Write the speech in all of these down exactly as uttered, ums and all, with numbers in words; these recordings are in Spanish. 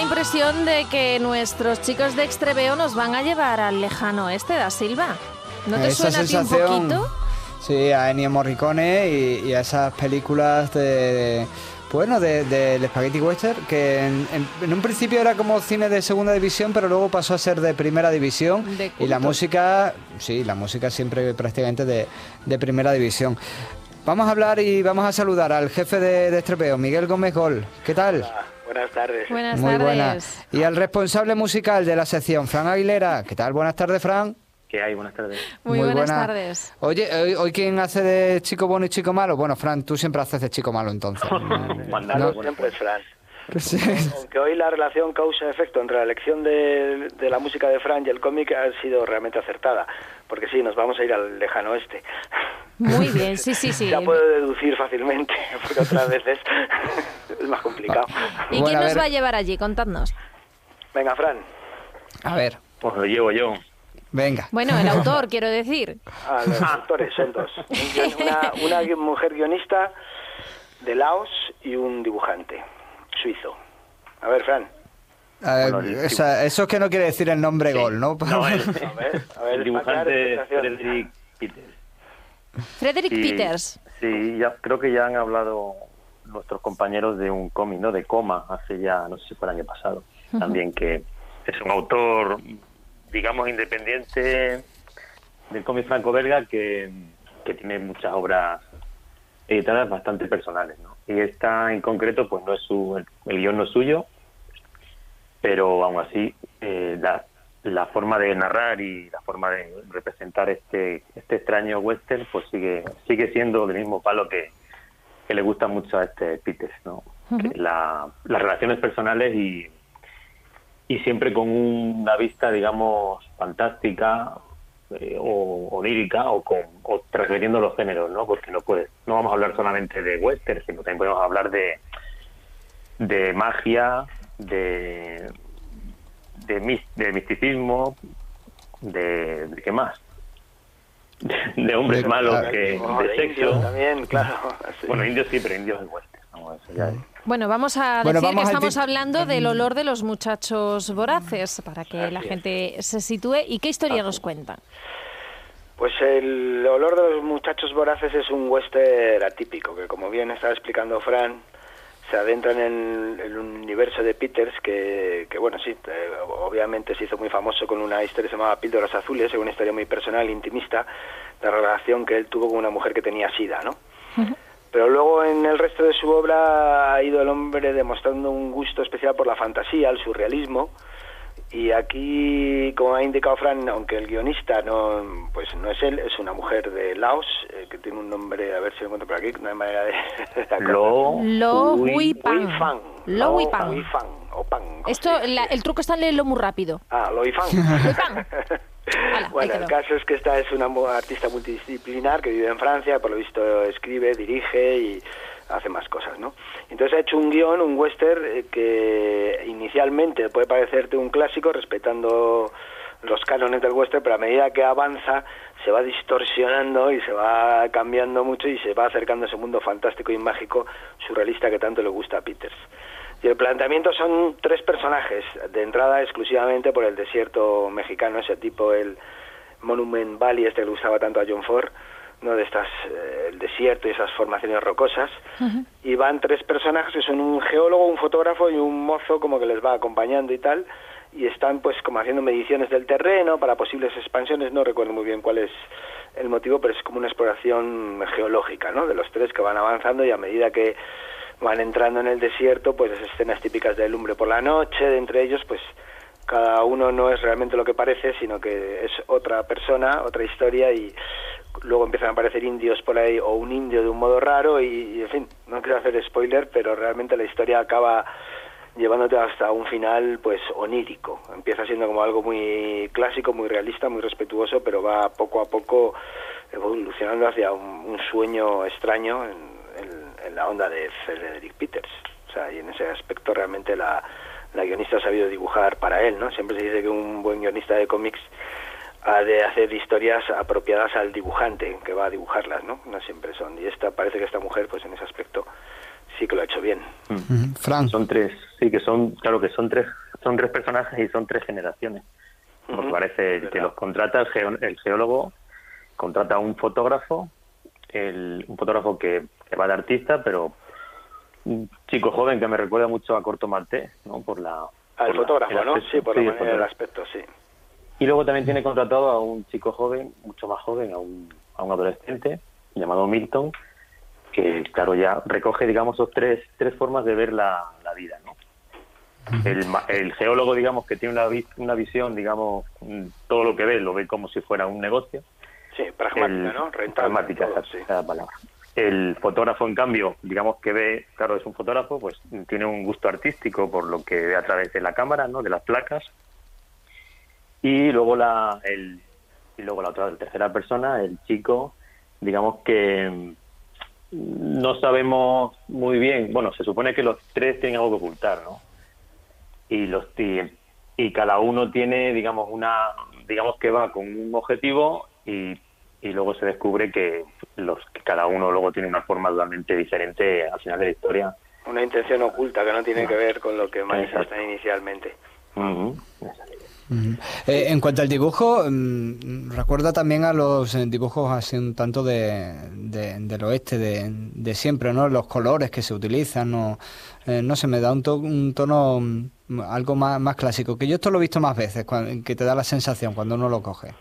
impresión de que nuestros chicos de Extreveo nos van a llevar al lejano oeste, Da Silva. ¿No te Esa suena a ti un sensación, poquito? Sí, a Ennio Morricone y, y a esas películas de... Bueno, del de, de Spaghetti Western, que en, en, en un principio era como cine de segunda división, pero luego pasó a ser de primera división. De y la culto. música, sí, la música siempre prácticamente de, de primera división. Vamos a hablar y vamos a saludar al jefe de, de Extreveo, Miguel Gómez Gol. ¿Qué tal? Hola, buenas tardes. Buenas Muy tardes. buenas. Y al responsable musical de la sección, Fran Aguilera. ¿Qué tal? Buenas tardes, Fran. ¿Qué hay? Buenas tardes. Muy, Muy buenas buena. tardes. Oye, hoy, hoy ¿quién hace de chico bueno y chico malo? Bueno, Fran, tú siempre haces de chico malo, entonces. Mandalo No. siempre es Fran. Sí. Aunque hoy la relación causa-efecto entre la elección de, de la música de Fran y el cómic ha sido realmente acertada. Porque sí, nos vamos a ir al lejano oeste. Muy bien, sí, sí, sí. Ya puedo deducir fácilmente, porque otras veces es más complicado. ¿Y Bueno, quién a nos ver. va a llevar allí? Contadnos. Venga, Fran. A ver, Pues lo llevo yo. venga. Bueno, el autor, quiero decir. Ah, los autores son dos. Un guion- Una, una gui- mujer guionista de Laos y un dibujante suizo. A ver, Fran. A ver, Bueno, el- esa- eso es que no quiere decir el nombre Sí. Gol, ¿no? No, el, A ver, a ver, el dibujante Frederick Frederick Peters. Frederick Y- Peters. Sí, ya, creo que ya han hablado nuestros compañeros de un cómic, ¿no? De Coma, hace ya, no sé si fue el año pasado, también, que es un autor, digamos, independiente del cómic franco-belga que, que tiene muchas obras editadas bastante personales, ¿no? Y esta en concreto, pues no es su, el, el guión no es suyo, pero aún así eh, la, la forma de narrar y la forma de representar este este extraño western pues sigue sigue siendo del mismo palo que, que le gusta mucho a este Peters, ¿no? Que la, las relaciones personales y y siempre con una vista, digamos, fantástica eh, o onírica o con o transgrediendo los géneros, ¿no? Porque no puede, no vamos a hablar solamente de western, sino también podemos hablar de de magia, de de, mis, de misticismo, de, de qué más, de, de hombres De- malos, ah, que Oh, de de sexo. indios también, claro. Sí. Bueno, indios sí, pero indios es western. No, eso ya es. Bueno, vamos a Bueno, decir vamos que al estamos tip- hablando del olor de los muchachos voraces, para que Así la es. gente se sitúe. ¿Y qué historia nos cuentan? Pues el olor de los muchachos voraces es un western atípico, que como bien estaba explicando Fran, se adentra en el, el universo de Peters, que, que bueno, sí, eh, obviamente se hizo muy famoso con una historia que se llamaba Píldoras Azules, una historia muy personal, intimista, de la relación que él tuvo con una mujer que tenía sida, ¿no? Pero luego en el resto de su obra ha ido el hombre demostrando un gusto especial por la fantasía, el surrealismo, y aquí, como ha indicado Fran, aunque el guionista no pues no es él, es una mujer de Laos, eh, que tiene un nombre, a ver si lo encuentro por aquí, no hay manera de... de Lo, Lo Hui- Huipan. Huifang. Lo o Huipan. Huifang, o Pan. como Esto, se dice. la- el truco está en leerlo muy rápido. Ah, Lo Huifang. Huifang. Hala, ahí Bueno, quedó. el caso es que esta es una mu- artista multidisciplinar que vive en Francia, por lo visto escribe, dirige y hace más cosas, ¿no? Entonces ha hecho un guión, un western, eh, que inicialmente puede parecerte un clásico, respetando los cánones del western, pero a medida que avanza se va distorsionando y se va cambiando mucho y se va acercando a ese mundo fantástico y mágico surrealista que tanto le gusta a Peters. Y el planteamiento son tres personajes, de entrada exclusivamente por el desierto mexicano, ese tipo, el Monument Valley, este que le gustaba tanto a John Ford, ¿no? De estas, eh, el desierto y esas formaciones rocosas. Uh-huh. Y van tres personajes que son un geólogo, un fotógrafo y un mozo como que les va acompañando y tal, y están pues como haciendo mediciones del terreno para posibles expansiones, no recuerdo muy bien cuál es el motivo, pero es como una exploración geológica, ¿no? De los tres que van avanzando, y a medida que van entrando en el desierto, pues las escenas típicas de lumbre por la noche, de entre ellos, pues cada uno no es realmente lo que parece, sino que es otra persona, otra historia, y luego empiezan a aparecer indios por ahí, o un indio de un modo raro, y, y en fin, no quiero hacer spoiler, pero realmente la historia acaba llevándote hasta un final pues onírico. Empieza siendo como algo muy clásico, muy realista, muy respetuoso, pero va poco a poco evolucionando hacia un, un sueño extraño en, en, en la onda de Frederick Peters. O sea, y en ese aspecto realmente la, la guionista ha sabido dibujar para él, ¿no? Siempre se dice que un buen guionista de cómics ha de hacer historias apropiadas al dibujante que va a dibujarlas, ¿no? No siempre son. Y esta parece que esta mujer, pues en ese aspecto, sí que lo ha hecho bien. Uh-huh. Fran. Son tres, sí, que son, claro que son tres, son tres personajes y son tres generaciones. Porque uh-huh. parece que los contrata el, geo, el geólogo, contrata a un fotógrafo, el, un fotógrafo que, que va de artista, pero un chico joven que me recuerda mucho a Corto Maltés, ¿no? Por la... Al por fotógrafo, la, ¿no? aspecto, Sí, por sí, la manera del aspecto, sí. Y luego también tiene contratado a un chico joven, mucho más joven, a un, a un adolescente, llamado Milton, que, claro, ya recoge, digamos, esos tres, tres formas de ver la, la vida, ¿no? El, el geólogo, digamos, que tiene una, una visión, digamos, todo lo que ve, lo ve como si fuera un negocio. Sí, pragmática, el, ¿no? Rentable. Pragmática, todo, esa, sí. esa palabra. El fotógrafo, en cambio, digamos que ve, claro, es un fotógrafo, pues tiene un gusto artístico por lo que ve a través de la cámara, ¿no? De las placas. Y luego la, el, y luego la otra, la tercera persona, el chico, digamos que no sabemos muy bien, bueno, se supone que los tres tienen algo que ocultar, ¿no? Y los y, y cada uno tiene, digamos, una, digamos que va con un objetivo y, y luego se descubre que los que cada uno luego tiene una forma totalmente diferente al final de la historia. Una intención oculta que no tiene que ver con lo que manifiestan inicialmente. Uh-huh. Uh-huh. Eh, en cuanto al dibujo, mmm, recuerda también a los eh, dibujos así un tanto de, de del oeste de, de siempre, ¿no? Los colores que se utilizan, no, eh, no sé, me da un, to un tono um, algo más, más clásico, que yo esto lo he visto más veces, cuando, que te da la sensación cuando uno lo coge.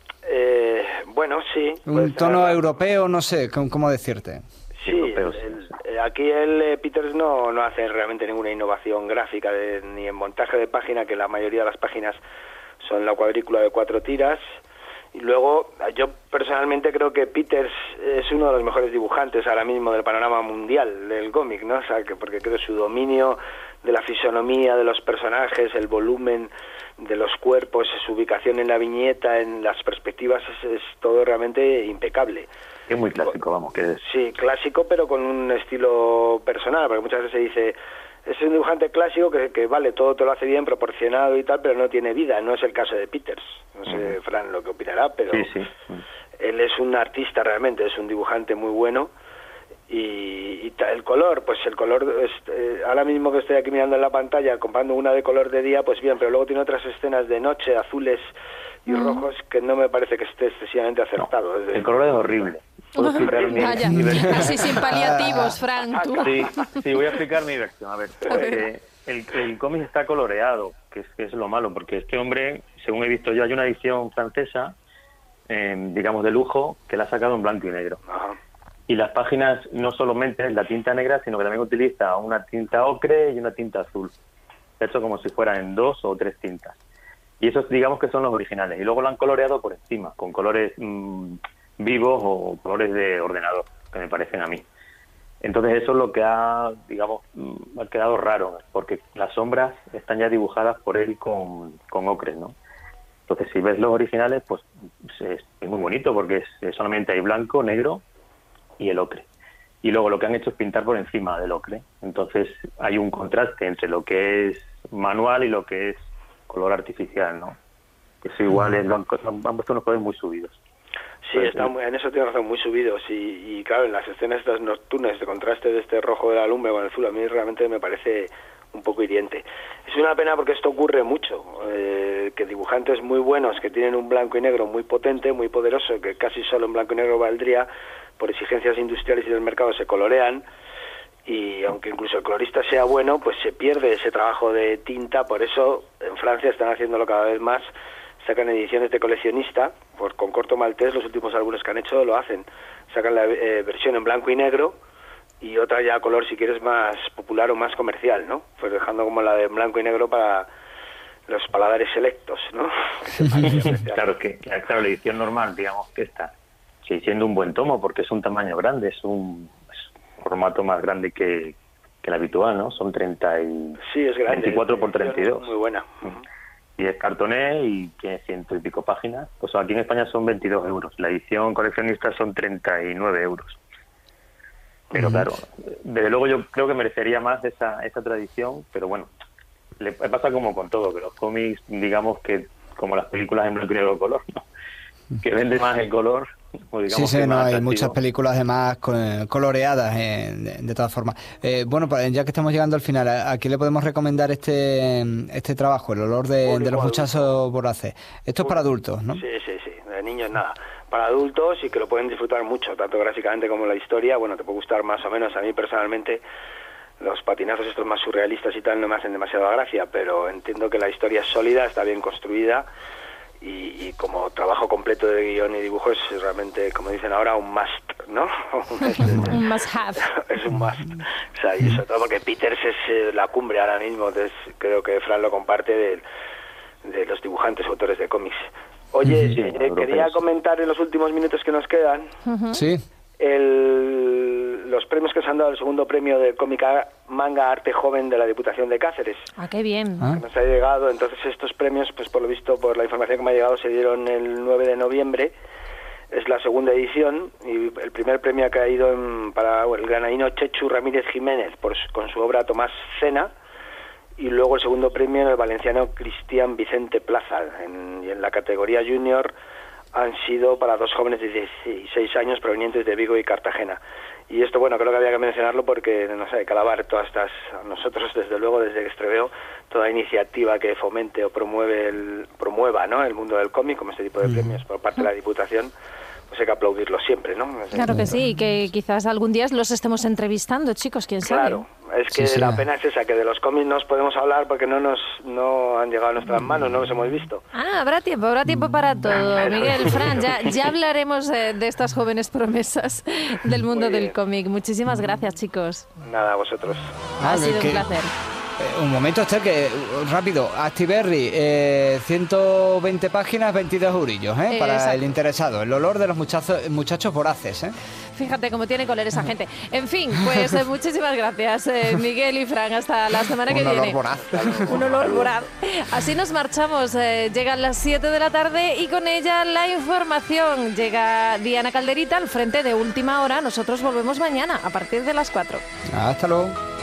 Eh, bueno, sí. Un tono europeo, no sé, ¿cómo, cómo decirte? Sí, el, el, aquí el eh, Peters no, no hace realmente ninguna innovación gráfica de, ni en montaje de página, que la mayoría de las páginas son la cuadrícula de cuatro tiras. Y luego, yo personalmente creo que Peters es uno de los mejores dibujantes ahora mismo del panorama mundial del cómic, ¿no? O sea, que porque creo su dominio de la fisonomía de los personajes, el volumen de los cuerpos, su ubicación en la viñeta, en las perspectivas, es, es todo realmente impecable. Es muy clásico, vamos, que es... Sí, clásico, pero con un estilo personal, porque muchas veces se dice, es un dibujante clásico que, que vale, todo te lo hace bien, proporcionado y tal, pero no tiene vida. No es el caso de Peters. No sé, uh-huh. Fran, lo que opinará, pero sí, sí. Uh-huh. él es un artista realmente, es un dibujante muy bueno. Y, y el color, pues el color, es, eh, ahora mismo que estoy aquí mirando en la pantalla, comparando una de color de día, pues bien, pero luego tiene otras escenas de noche, azules y mm. rojos, que no me parece que esté excesivamente acertado. No, el color es horrible. ¿Puedo explicar mi, Vaya, mi versión? así sin paliativos, Fran. ¿Tú? Sí, sí, voy a explicar mi versión. A ver, eh, el, el cómic está coloreado, que es, que es lo malo, porque este hombre, según he visto yo, hay una edición francesa, eh, digamos de lujo, que la ha sacado en blanco y negro. Ajá. Y las páginas no solamente es la tinta negra, sino que también utiliza una tinta ocre y una tinta azul. Hecho como si fueran en dos o tres tintas. Y esos, digamos que son los originales. Y luego lo han coloreado por encima, con colores mmm, vivos o colores de ordenador, que me parecen a mí. Entonces eso es lo que ha, digamos, mmm, ha quedado raro, porque las sombras están ya dibujadas por él con, con ocres, ¿no? Entonces si ves los originales, pues es, es muy bonito, porque es, es solamente hay blanco, negro y el ocre. Y luego lo que han hecho es pintar por encima del ocre. Entonces hay un contraste entre lo que es manual y lo que es color artificial, ¿no? Eso igual es, lo han, han puesto unos colores muy subidos. Sí, está muy, en eso tiene razón, muy subidos. Y, y claro, en las escenas estas nocturnas, de contraste de este rojo de la lumbre con el azul, a mí realmente me parece un poco hiriente. Es una pena porque esto ocurre mucho, eh, que dibujantes muy buenos que tienen un blanco y negro muy potente, muy poderoso, que casi solo en blanco y negro valdría, por exigencias industriales y del mercado se colorean, y aunque incluso el colorista sea bueno, pues se pierde ese trabajo de tinta. Por eso en Francia están haciéndolo cada vez más, sacan ediciones de coleccionista, por, con Corto Maltés los últimos álbumes que han hecho lo hacen, sacan la eh, versión en blanco y negro y otra ya a color si quieres más popular o más comercial, ¿no? Pues dejando como la de blanco y negro para los paladares selectos, ¿no? Claro que claro, la edición normal, digamos que está sí, siendo un buen tomo, porque es un tamaño grande, es un, es un formato más grande que, que el habitual, ¿no? Son treinta y sí, es grande, veinticuatro por treinta y dos. Muy buena. Uh-huh. Y es cartoné y tiene ciento y pico páginas. Pues aquí en España son veintidós euros. La edición coleccionista son treinta y nueve euros. Pero uh-huh. claro, desde luego yo creo que merecería más esa, esa tradición, pero bueno, le pasa como con todo, que los cómics, digamos que como las películas en blanco y negro color, ¿no? Que vende más el color pues Sí, digamos sí, que no, más hay atractivo. muchas películas además con- coloreadas, eh, de, de todas formas. Eh, bueno, pues ya que estamos llegando al final, ¿a, a quién le podemos recomendar este este trabajo, El olor de, de los Público muchachos adulto. voraces? Esto es para adultos, ¿no? Sí, sí, sí, de niños nada. Para adultos y que lo pueden disfrutar mucho, tanto gráficamente como la historia. Bueno, te puede gustar más o menos. A mí personalmente los patinazos estos más surrealistas y tal no me hacen demasiada gracia, pero entiendo que la historia es sólida, está bien construida y, y como trabajo completo de guión y dibujo es realmente, como dicen ahora, un must, ¿no? Un must have. Es un must. O sea, y sobre todo porque Peters es eh, la cumbre ahora mismo, entonces creo que Fran lo comparte de, de los dibujantes, autores de cómics. Oye, Sí, eh, europeos. quería comentar en los últimos minutos que nos quedan Sí. el, los premios que se han dado, el segundo premio de cómica manga arte joven de la Diputación de Cáceres. Ah, qué bien. Ah. Que nos ha llegado, entonces estos premios, pues por lo visto, por la información que me ha llegado, se dieron el nueve de noviembre. Es la segunda edición y el primer premio ha caído en, para bueno, el granadino Chechu Ramírez Jiménez por, su- con su obra Tomás Cena, y luego el segundo premio en el valenciano Cristian Vicente Plaza. En, y en la categoría junior han sido para dos jóvenes de dieciséis años provenientes de Vigo y Cartagena. Y esto, bueno, creo que había que mencionarlo porque, no sé, hay que alabar todas estas, a nosotros desde luego, desde Extreveo, toda iniciativa que fomente o promueve el, promueva, ¿no?, el mundo del cómic, como este tipo de premios por parte de la Diputación, pues hay que aplaudirlo siempre, ¿no? Claro que sí, y que quizás algún día los estemos entrevistando, chicos, quién sabe. Claro, es que Sí, sí. la pena es esa, que de los cómics nos podemos hablar porque no nos no han llegado a nuestras manos, no los hemos visto. Ah, habrá tiempo, habrá tiempo para todo. Miguel, Fran, ya, ya hablaremos eh, de estas jóvenes promesas del mundo Muy del bien. cómic. Muchísimas gracias, chicos. Nada, a vosotros. Ha Ah, sido que- un placer. Eh, un momento, Esther, que uh, rápido. Actiberri, eh, ciento veinte páginas, veintidós eurillos, ¿eh? Eh, Para exacto. el interesado. El olor de los muchachos, muchachos voraces, ¿eh? Fíjate cómo tiene color esa gente. En fin, pues eh, muchísimas gracias, eh, Miguel y Fran. Hasta la semana que Un olor viene. voraz. Un olor voraz. Así nos marchamos. eh, llegan las siete de la tarde y con ella la información. Llega Diana Calderita al frente de Última Hora. Nosotros volvemos mañana a partir de las cuatro. Hasta luego.